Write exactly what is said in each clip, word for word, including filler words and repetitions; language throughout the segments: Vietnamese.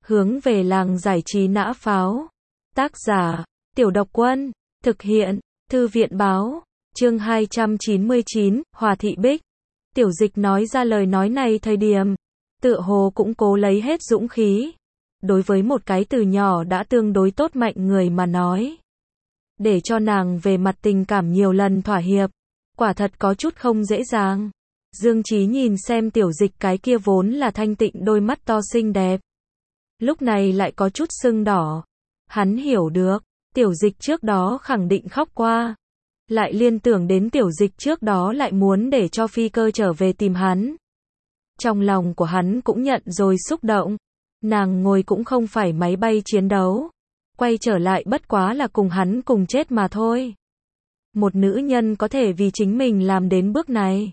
Hướng về làng giải trí nã pháo. Tác giả, Tiểu Độc Quân. Thực hiện, Thư viện báo. Chương hai trăm chín mươi chín, Hòa Thị Bích. Tiểu Dịch nói ra lời nói này thời điểm, tựa hồ cũng cố lấy hết dũng khí. Đối với một cái từ nhỏ đã tương đối tốt mạnh người mà nói, để cho nàng về mặt tình cảm nhiều lần thỏa hiệp, quả thật có chút không dễ dàng. Dương Chí nhìn xem Tiểu Dịch cái kia vốn là thanh tịnh đôi mắt to xinh đẹp, lúc này lại có chút sưng đỏ. Hắn hiểu được, Tiểu Dịch trước đó khẳng định khóc qua. Lại liên tưởng đến Tiểu Dịch trước đó lại muốn để cho phi cơ trở về tìm hắn. Trong lòng của hắn cũng nhận rồi xúc động. Nàng ngồi cũng không phải máy bay chiến đấu. Quay trở lại bất quá là cùng hắn cùng chết mà thôi. Một nữ nhân có thể vì chính mình làm đến bước này,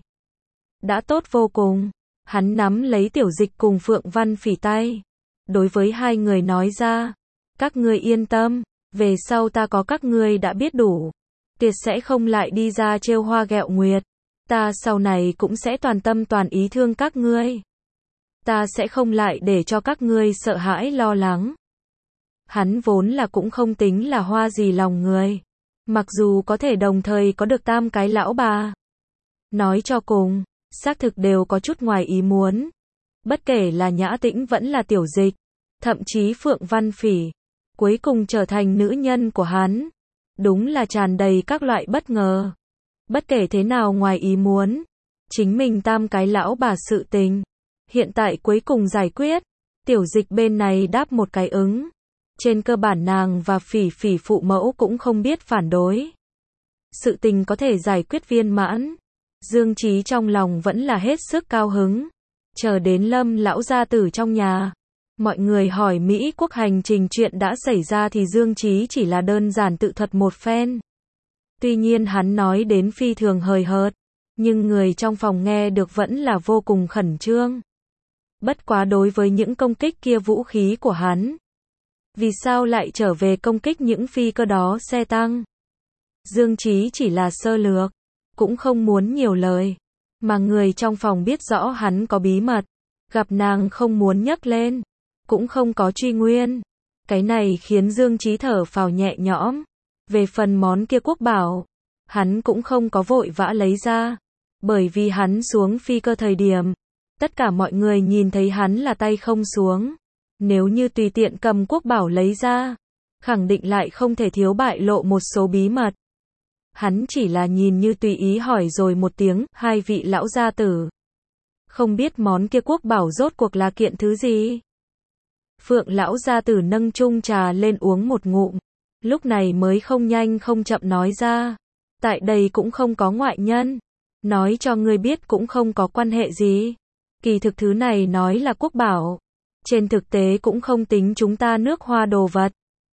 đã tốt vô cùng. Hắn nắm lấy Tiểu Dịch cùng Phượng Văn Phỉ tay, đối với hai người nói ra, các ngươi yên tâm, về sau ta có các ngươi đã biết đủ, tuyệt sẽ không lại đi ra trêu hoa ghẹo nguyệt. Ta sau này cũng sẽ toàn tâm toàn ý thương các ngươi. Ta sẽ không lại để cho các ngươi sợ hãi lo lắng. Hắn vốn là cũng không tính là hoa gì lòng người, mặc dù có thể đồng thời có được tam cái lão bà. Nói cho cùng, xác thực đều có chút ngoài ý muốn. Bất kể là Nhã Tĩnh vẫn là Tiểu Dịch, thậm chí Phượng Văn Phỉ, cuối cùng trở thành nữ nhân của hắn. Đúng là tràn đầy các loại bất ngờ. Bất kể thế nào ngoài ý muốn, chính mình tam cái lão bà sự tình, hiện tại cuối cùng giải quyết. Tiểu Dịch bên này đáp một cái ứng. Trên cơ bản nàng và Phỉ Phỉ phụ mẫu cũng không biết phản đối. Sự tình có thể giải quyết viên mãn. Dương Chí trong lòng vẫn là hết sức cao hứng. Chờ đến Lâm lão gia tử trong nhà, mọi người hỏi Mỹ quốc hành trình chuyện đã xảy ra thì Dương Chí chỉ là đơn giản tự thuật một phen. Tuy nhiên hắn nói đến phi thường hời hợt, nhưng người trong phòng nghe được vẫn là vô cùng khẩn trương. Bất quá đối với những công kích kia vũ khí của hắn, vì sao lại trở về công kích những phi cơ đó xe tăng? Dương Chí chỉ là sơ lược, cũng không muốn nhiều lời, mà người trong phòng biết rõ hắn có bí mật, gặp nàng không muốn nhắc lên, cũng không có truy nguyên. Cái này khiến Dương Chí thở phào nhẹ nhõm. Về phần món kia quốc bảo, hắn cũng không có vội vã lấy ra, bởi vì hắn xuống phi cơ thời điểm, tất cả mọi người nhìn thấy hắn là tay không xuống. Nếu như tùy tiện cầm quốc bảo lấy ra, khẳng định lại không thể thiếu bại lộ một số bí mật. Hắn chỉ là nhìn như tùy ý hỏi rồi một tiếng, hai vị lão gia tử, không biết món kia quốc bảo rốt cuộc là kiện thứ gì? Phượng lão gia tử nâng chung trà lên uống một ngụm, lúc này mới không nhanh không chậm nói ra, tại đây cũng không có ngoại nhân, nói cho ngươi biết cũng không có quan hệ gì. Kỳ thực thứ này nói là quốc bảo, trên thực tế cũng không tính chúng ta nước Hoa đồ vật.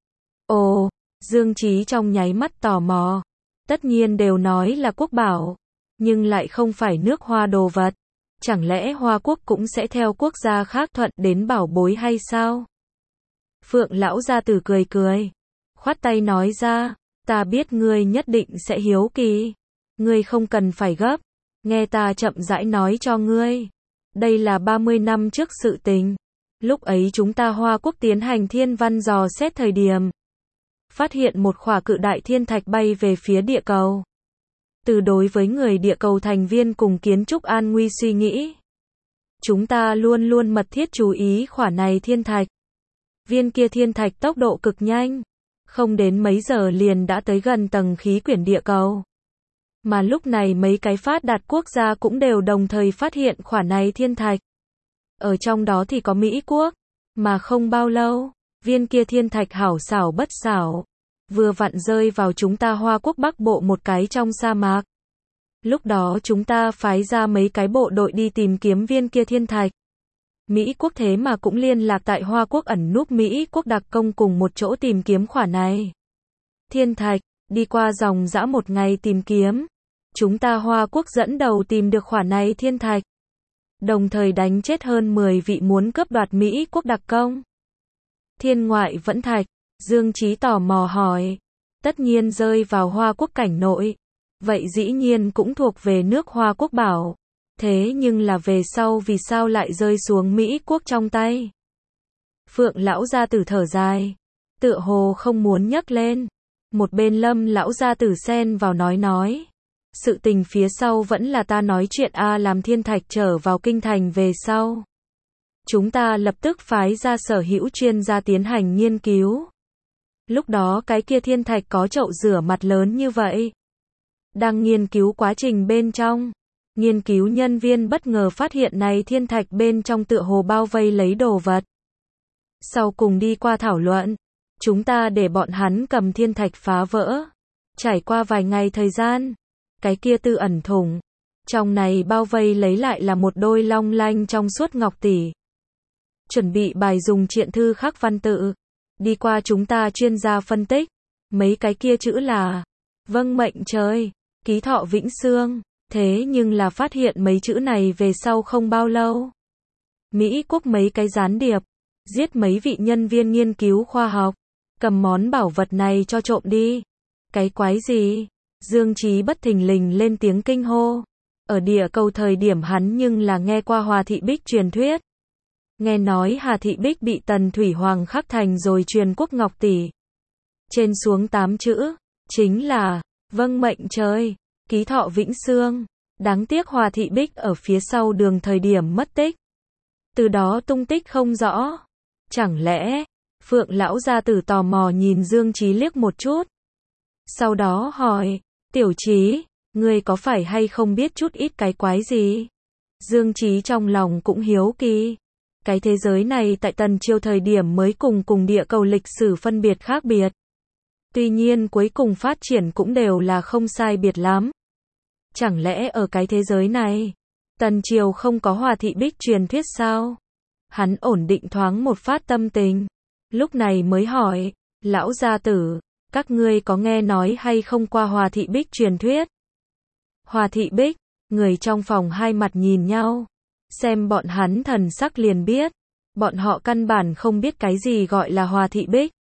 Ồ, Dương Chí trong nháy mắt tò mò, tất nhiên đều nói là quốc bảo, nhưng lại không phải nước Hoa đồ vật. Chẳng lẽ Hoa quốc cũng sẽ theo quốc gia khác thuận đến bảo bối hay sao? Phượng lão gia tử cười cười, khoát tay nói ra, ta biết ngươi nhất định sẽ hiếu kỳ. Ngươi không cần phải gấp, nghe ta chậm rãi nói cho ngươi. Đây là ba mươi năm trước sự tình. Lúc ấy chúng ta Hoa quốc tiến hành thiên văn dò xét thời điểm, phát hiện một khỏa cự đại thiên thạch bay về phía địa cầu. Từ đối với người địa cầu thành viên cùng kiến trúc an nguy suy nghĩ, chúng ta luôn luôn mật thiết chú ý khỏa này thiên thạch. Viên kia thiên thạch tốc độ cực nhanh, không đến mấy giờ liền đã tới gần tầng khí quyển địa cầu. Mà lúc này mấy cái phát đạt quốc gia cũng đều đồng thời phát hiện khỏa này thiên thạch. Ở trong đó thì có Mỹ quốc, mà không bao lâu, viên kia thiên thạch hảo xảo bất xảo, vừa vặn rơi vào chúng ta Hoa quốc Bắc Bộ một cái trong sa mạc. Lúc đó chúng ta phái ra mấy cái bộ đội đi tìm kiếm viên kia thiên thạch. Mỹ quốc thế mà cũng liên lạc tại Hoa quốc ẩn núp Mỹ quốc đặc công cùng một chỗ tìm kiếm khỏa này thiên thạch, đi qua dòng dã một ngày tìm kiếm. Chúng ta Hoa quốc dẫn đầu tìm được khỏa này thiên thạch, đồng thời đánh chết hơn mười vị muốn cướp đoạt Mỹ quốc đặc công. Thiên ngoại vẫn thạch, Dương Chí tò mò hỏi, tất nhiên rơi vào Hoa quốc cảnh nội, vậy dĩ nhiên cũng thuộc về nước Hoa quốc bảo. Thế nhưng là về sau vì sao lại rơi xuống Mỹ quốc trong tay? Phượng lão gia tử thở dài, tựa hồ không muốn nhắc lên. Một bên Lâm lão gia tử xen vào nói nói. Sự tình phía sau vẫn là ta nói chuyện a, làm thiên thạch trở vào kinh thành về sau. Chúng ta lập tức phái ra sở hữu chuyên gia tiến hành nghiên cứu. Lúc đó cái kia thiên thạch có chậu rửa mặt lớn như vậy. Đang nghiên cứu quá trình bên trong. Nghiên cứu nhân viên bất ngờ phát hiện này thiên thạch bên trong tựa hồ bao vây lấy đồ vật. Sau cùng đi qua thảo luận, chúng ta để bọn hắn cầm thiên thạch phá vỡ. Trải qua vài ngày thời gian, cái kia tư ẩn thủng. Trong này bao vây lấy lại là một đôi long lanh trong suốt ngọc tỷ. Chuẩn bị bài dùng triện thư khắc văn tự. Đi qua chúng ta chuyên gia phân tích. Mấy cái kia chữ là vâng mệnh trời, ký thọ vĩnh xương. Thế nhưng là phát hiện mấy chữ này về sau không bao lâu. Mỹ quốc mấy cái gián điệp. Giết mấy vị nhân viên nghiên cứu khoa học. Cầm món bảo vật này cho trộm đi. Cái quái gì? Dương Chí bất thình lình lên tiếng kinh hô. Ở địa cầu thời điểm hắn nhưng là nghe qua Hòa Thị Bích truyền thuyết. Nghe nói Hà Thị Bích bị Tần Thủy Hoàng khắc thành rồi truyền quốc ngọc tỷ. Trên xuống tám chữ, chính là, vâng mệnh trời, ký thọ vĩnh xương. Đáng tiếc Hòa Thị Bích ở phía sau đường thời điểm mất tích. Từ đó tung tích không rõ. Chẳng lẽ, Phượng lão gia tử tò mò nhìn Dương Chí liếc một chút. Sau đó hỏi, Tiểu Chí, ngươi có phải hay không biết chút ít cái quái gì? Dương Chí trong lòng cũng hiếu kỳ. Cái thế giới này tại Tần Chiêu thời điểm mới cùng cùng địa cầu lịch sử phân biệt khác biệt. Tuy nhiên cuối cùng phát triển cũng đều là không sai biệt lắm. Chẳng lẽ ở cái thế giới này, Tần Chiêu không có Hòa Thị Bích truyền thuyết sao? Hắn ổn định thoáng một phát tâm tình. Lúc này mới hỏi, lão gia tử, các ngươi có nghe nói hay không qua Hòa Thị Bích truyền thuyết? Hòa Thị Bích, người trong phòng hai mặt nhìn nhau. Xem bọn hắn thần sắc liền biết. Bọn họ căn bản không biết cái gì gọi là Hòa Thị Bích.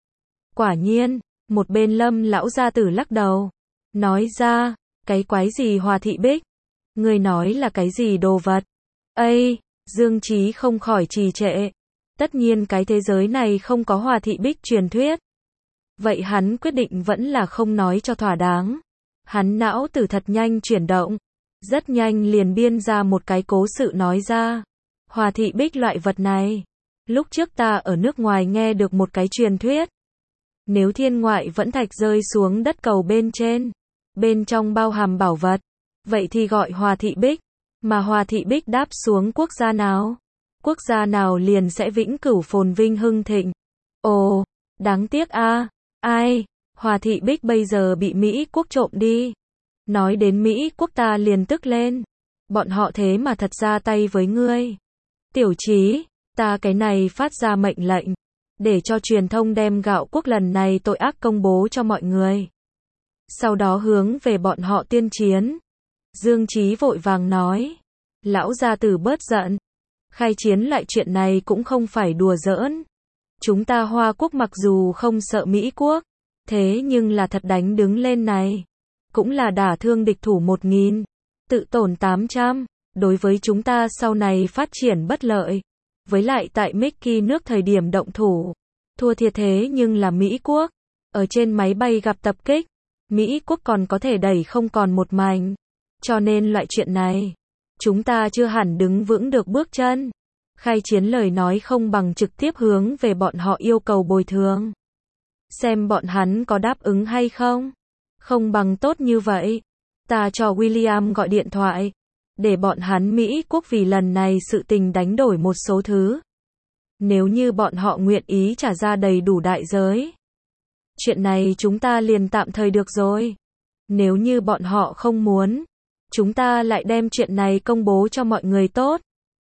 Quả nhiên, một bên Lâm lão gia tử lắc đầu. Nói ra, cái quái gì Hòa Thị Bích? Người nói là cái gì đồ vật? Ây, Dương Chí không khỏi trì trệ. Tất nhiên cái thế giới này không có Hòa Thị Bích truyền thuyết. Vậy hắn quyết định vẫn là không nói cho thỏa đáng. Hắn não tử thật nhanh chuyển động. Rất nhanh liền biên ra một cái cố sự nói ra. Hòa Thị Bích loại vật này. Lúc trước ta ở nước ngoài nghe được một cái truyền thuyết. Nếu thiên ngoại vẫn thạch rơi xuống đất cầu bên trên. Bên trong bao hàm bảo vật. Vậy thì gọi Hòa Thị Bích. Mà Hòa Thị Bích đáp xuống quốc gia nào? Quốc gia nào liền sẽ vĩnh cửu phồn vinh hưng thịnh. Ồ, đáng tiếc a, ai, Hòa Thị Bích bây giờ bị Mỹ quốc trộm đi. Nói đến Mỹ quốc ta liền tức lên. Bọn họ thế mà thật ra tay với ngươi. Tiểu Chí, ta cái này phát ra mệnh lệnh. Để cho truyền thông đem gạo quốc lần này tội ác công bố cho mọi người. Sau đó hướng về bọn họ tiên chiến. Dương Chí vội vàng nói. Lão gia tử bớt giận. Khai chiến lại chuyện này cũng không phải đùa giỡn. Chúng ta Hoa quốc mặc dù không sợ Mỹ quốc. Thế nhưng là thật đánh đứng lên này. Cũng là đả thương địch thủ một nghìn. Tự tổn tám trăm. Đối với chúng ta sau này phát triển bất lợi. Với lại tại Mickey nước thời điểm động thủ. Thua thiệt thế nhưng là Mỹ quốc. Ở trên máy bay gặp tập kích. Mỹ quốc còn có thể đẩy không còn một mảnh. Cho nên loại chuyện này. Chúng ta chưa hẳn đứng vững được bước chân. Khai chiến lời nói không bằng trực tiếp hướng về bọn họ yêu cầu bồi thường. Xem bọn hắn có đáp ứng hay không. Không bằng tốt như vậy. Ta cho William gọi điện thoại. Để bọn hắn Mỹ quốc vì lần này sự tình đánh đổi một số thứ. Nếu như bọn họ nguyện ý trả ra đầy đủ đại giới. Chuyện này chúng ta liền tạm thời được rồi. Nếu như bọn họ không muốn. Chúng ta lại đem chuyện này công bố cho mọi người tốt.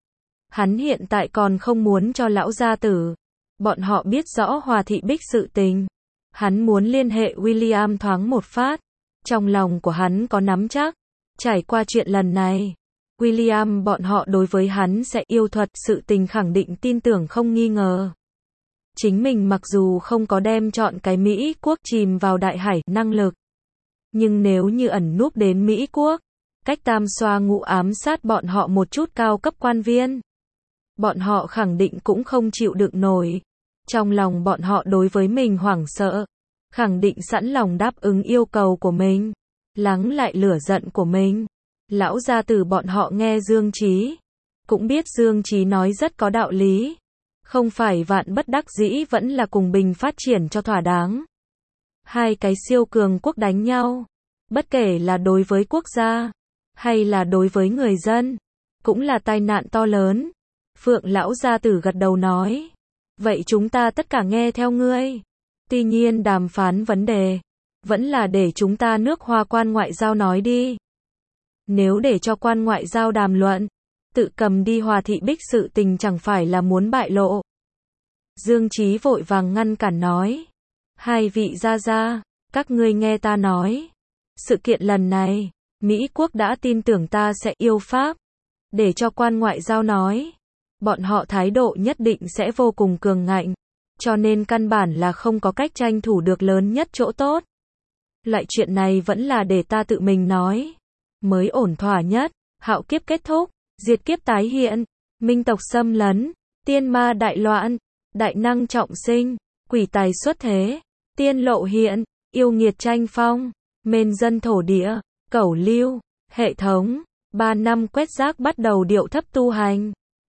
Hắn hiện tại còn không muốn cho lão gia tử. Bọn họ biết rõ Hòa Thị Bích sự tình. Hắn muốn liên hệ William thoáng một phát. Trong lòng của hắn có nắm chắc. Trải qua chuyện lần này. William bọn họ đối với hắn sẽ yêu thuật sự tình khẳng định tin tưởng không nghi ngờ. Chính mình mặc dù không có đem chọn cái Mỹ quốc chìm vào đại hải năng lực. Nhưng nếu như ẩn núp đến Mỹ quốc. Cách tam xoa ngũ ám sát bọn họ một chút cao cấp quan viên. bọn họ khẳng định cũng không chịu đựng nổi. Trong lòng bọn họ đối với mình hoảng sợ, khẳng định sẵn lòng đáp ứng yêu cầu của mình, lắng lại lửa giận của mình. Lão gia tử bọn họ nghe Dương Chí, cũng biết Dương Chí nói rất có đạo lý. Không phải vạn bất đắc dĩ vẫn là cùng bình phát triển cho thỏa đáng. Hai cái siêu cường quốc đánh nhau, bất kể là đối với quốc gia, hay là đối với người dân, cũng là tai nạn to lớn. Phượng lão gia tử gật đầu nói, vậy chúng ta tất cả nghe theo ngươi. Tuy nhiên đàm phán vấn đề, vẫn là để chúng ta nước Hoa quan ngoại giao nói đi. Nếu để cho quan ngoại giao đàm luận, tự cầm đi Hòa Thị Bích sự tình chẳng phải là muốn bại lộ. Dương Chí vội vàng ngăn cản nói, hai vị gia gia, các ngươi nghe ta nói. Sự kiện lần này, Mỹ quốc đã tin tưởng ta sẽ yêu Pháp. Để cho quan ngoại giao nói, bọn họ thái độ nhất định sẽ vô cùng cường ngạnh, cho nên căn bản là không có cách tranh thủ được lớn nhất chỗ tốt. Loại chuyện này vẫn là để ta tự mình nói, mới ổn thỏa nhất. Hạo kiếp kết thúc, diệt kiếp tái hiện, minh tộc xâm lấn, tiên ma đại loạn, đại năng trọng sinh, quỷ tài xuất thế, tiên lộ hiện, yêu nghiệt tranh phong, mên dân thổ địa, cẩu lưu, hệ thống. Ba năm quét rác bắt đầu điệu thấp tu hành.